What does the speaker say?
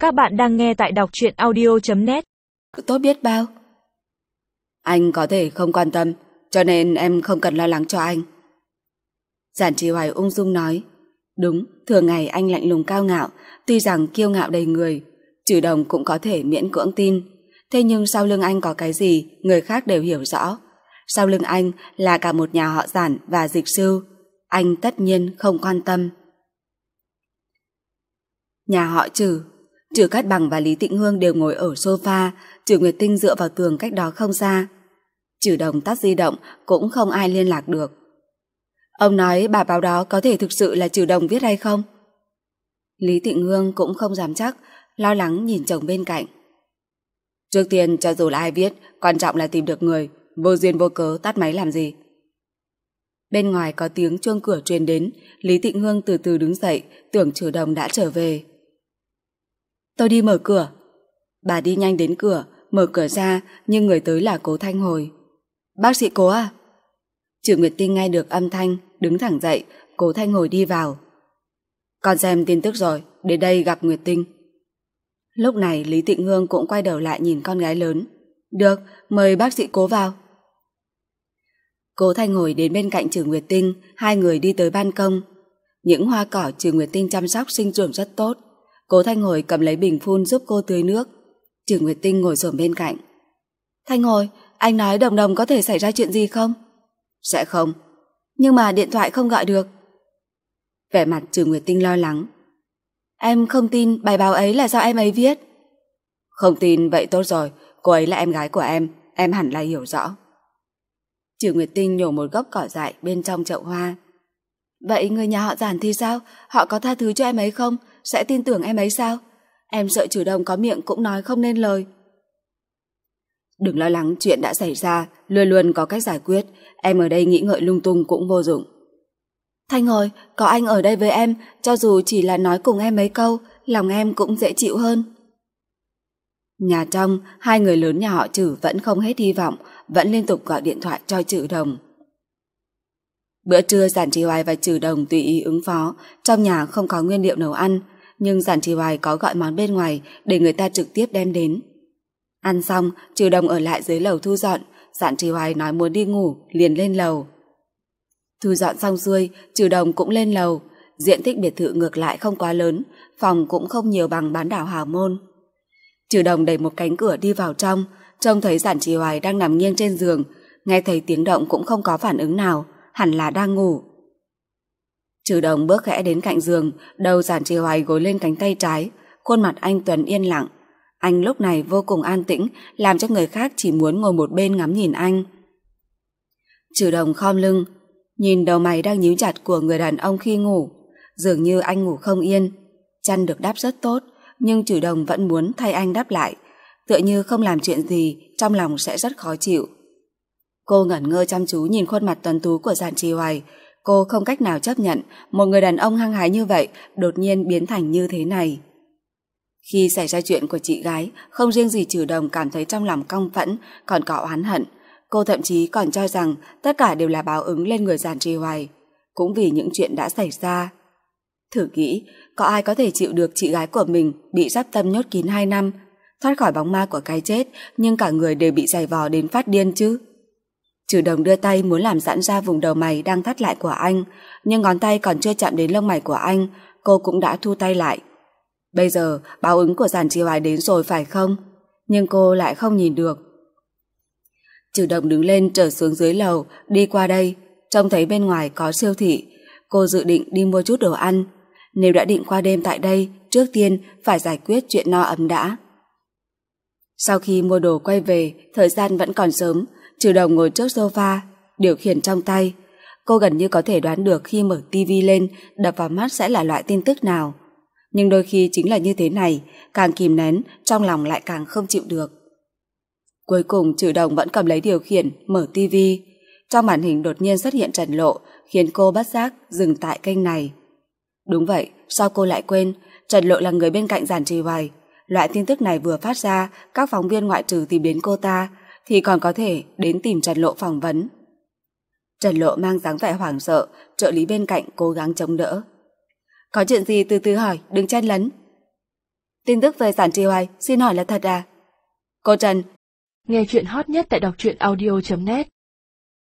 Các bạn đang nghe tại đọc truyện audio.net. Tốt biết bao. Anh có thể không quan tâm, cho nên em không cần lo lắng cho anh. Giản Trì Hoài ung dung nói. Đúng, thường ngày anh lạnh lùng cao ngạo, tuy rằng kiêu ngạo đầy người, Trừ Đồng cũng có thể miễn cưỡng tin. Thế nhưng sau lưng anh có cái gì, người khác đều hiểu rõ. Sau lưng anh là cả một nhà họ Giản và Dịch Sư. Anh tất nhiên không quan tâm. Nhà họ Trừ Cát Bằng và Lý Tịnh Hương đều ngồi ở sofa, Trừ Nguyệt Tinh dựa vào tường cách đó không xa. Trừ Đồng tắt di động, cũng không ai liên lạc được. Ông nói bài báo đó có thể thực sự là Trừ Đồng viết hay không? Lý Tịnh Hương cũng không dám chắc, lo lắng nhìn chồng bên cạnh. Trước tiên cho dù là ai viết, quan trọng là tìm được người, vô duyên vô cớ tắt máy làm gì? Bên ngoài có tiếng chuông cửa truyền đến, Lý Tịnh Hương từ từ đứng dậy, tưởng Trừ Đồng đã trở về. Tôi đi mở cửa. Bà đi nhanh đến cửa, mở cửa ra, nhưng người tới là Cố Thanh Hồi. Bác sĩ Cố à? Trừ Nguyệt Tinh nghe được âm thanh, đứng thẳng dậy, Cố Thanh Hồi đi vào. Con xem tin tức rồi, đến đây gặp Nguyệt Tinh. Lúc này Lý Tịnh Hương cũng quay đầu lại nhìn con gái lớn. Được, mời bác sĩ Cố vào. Cố Thanh Hồi đến bên cạnh Trừ Nguyệt Tinh, hai người đi tới ban công. Những hoa cỏ Trừ Nguyệt Tinh chăm sóc sinh trưởng rất tốt. Cố Thanh Hồi cầm lấy bình phun giúp cô tưới nước. Trừ Nguyệt Tinh ngồi xổm bên cạnh. Thanh Hồi, anh nói Đồng Đồng có thể xảy ra chuyện gì không? Sẽ không. Nhưng mà điện thoại không gọi được. Vẻ mặt Trừ Nguyệt Tinh lo lắng. Em không tin bài báo ấy là do em ấy viết. Không tin vậy tốt rồi, cô ấy là em gái của em hẳn là hiểu rõ. Trừ Nguyệt Tinh nhổ một gốc cỏ dại bên trong chậu hoa. Vậy người nhà họ Giản thì sao? Họ có tha thứ cho em ấy không? Sẽ tin tưởng em ấy sao? Em sợ Trừ Đồng có miệng cũng nói không nên lời. Đừng lo lắng, chuyện đã xảy ra, luôn luôn có cách giải quyết. Em ở đây nghĩ ngợi lung tung cũng vô dụng. Thanh Hồi, có anh ở đây với em, cho dù chỉ là nói cùng em mấy câu, lòng em cũng dễ chịu hơn. Nhà trong, hai người lớn nhà họ Trừ vẫn không hết hy vọng, vẫn liên tục gọi điện thoại cho Trừ Đồng. Bữa trưa Giản Trì Hoài và Trừ Đồng tùy ý ứng phó, trong nhà không có nguyên liệu nấu ăn, nhưng Giản Trì Hoài có gọi món bên ngoài để người ta trực tiếp đem đến. Ăn xong, Trừ Đồng ở lại dưới lầu thu dọn, Giản Trì Hoài nói muốn đi ngủ, liền lên lầu. Thu dọn xong xuôi, Trừ Đồng cũng lên lầu, diện tích biệt thự ngược lại không quá lớn, phòng cũng không nhiều bằng bán đảo Hào Môn. Trừ Đồng đẩy một cánh cửa đi vào trong, trông thấy Giản Trì Hoài đang nằm nghiêng trên giường, nghe thấy tiếng động cũng không có phản ứng nào, hẳn là đang ngủ. Trừ Đồng bước khẽ đến cạnh giường, đầu Giản Trì Hoài gối lên cánh tay trái, khuôn mặt anh Tuấn yên lặng. Anh lúc này vô cùng an tĩnh, làm cho người khác chỉ muốn ngồi một bên ngắm nhìn anh. Trừ Đồng khom lưng, nhìn đầu mày đang nhíu chặt của người đàn ông khi ngủ, dường như anh ngủ không yên. Chăn được đắp rất tốt, nhưng Trừ Đồng vẫn muốn thay anh đắp lại, tựa như không làm chuyện gì, trong lòng sẽ rất khó chịu. Cô ngẩn ngơ chăm chú nhìn khuôn mặt tuấn tú của Giản Trì Hoài, cô không cách nào chấp nhận một người đàn ông hăng hái như vậy đột nhiên biến thành như thế này. Khi xảy ra chuyện của chị gái, không riêng gì Trừ Đồng cảm thấy trong lòng căm phẫn, còn có oán hận. Cô thậm chí còn cho rằng tất cả đều là báo ứng lên người Giản Trì Hoài, cũng vì những chuyện đã xảy ra. Thử nghĩ, có ai có thể chịu được chị gái của mình bị giáp tâm nhốt kín 2 năm, thoát khỏi bóng ma của cái chết, nhưng cả người đều bị giày vò đến phát điên chứ? Trừ Đồng đưa tay muốn làm giãn ra vùng đầu mày đang thắt lại của anh, nhưng ngón tay còn chưa chạm đến lông mày của anh, cô cũng đã thu tay lại. Bây giờ báo ứng của Giản Trì Hoài đến rồi phải không? Nhưng cô lại không nhìn được. Trừ Đồng đứng lên trở xuống dưới lầu, đi qua đây, trông thấy bên ngoài có siêu thị. Cô dự định đi mua chút đồ ăn. Nếu đã định qua đêm tại đây, trước tiên phải giải quyết chuyện no ấm đã. Sau khi mua đồ quay về, thời gian vẫn còn sớm, Trừ Đồng ngồi trước sofa, điều khiển trong tay. Cô gần như có thể đoán được khi mở tivi lên, đập vào mắt sẽ là loại tin tức nào. Nhưng đôi khi chính là như thế này, càng kìm nén, trong lòng lại càng không chịu được. Cuối cùng Trừ Đồng vẫn cầm lấy điều khiển, mở tivi. Trong màn hình đột nhiên xuất hiện Trần Lộ, khiến cô bất giác dừng tại kênh này. Đúng vậy, sao cô lại quên, Trần Lộ là người bên cạnh Giản Trì Hoài. Loại tin tức này vừa phát ra, các phóng viên ngoại trừ tìm đến cô ta, thì còn có thể đến tìm Trần Lộ phỏng vấn. Trần Lộ mang dáng vẻ hoảng sợ, trợ lý bên cạnh cố gắng chống đỡ. Có chuyện gì từ từ hỏi, đừng chen lấn. Tin tức về Giản Trì Hoài, xin hỏi là thật à? Cô Trần. Nghe chuyện hot nhất tại đọc truyện audio.net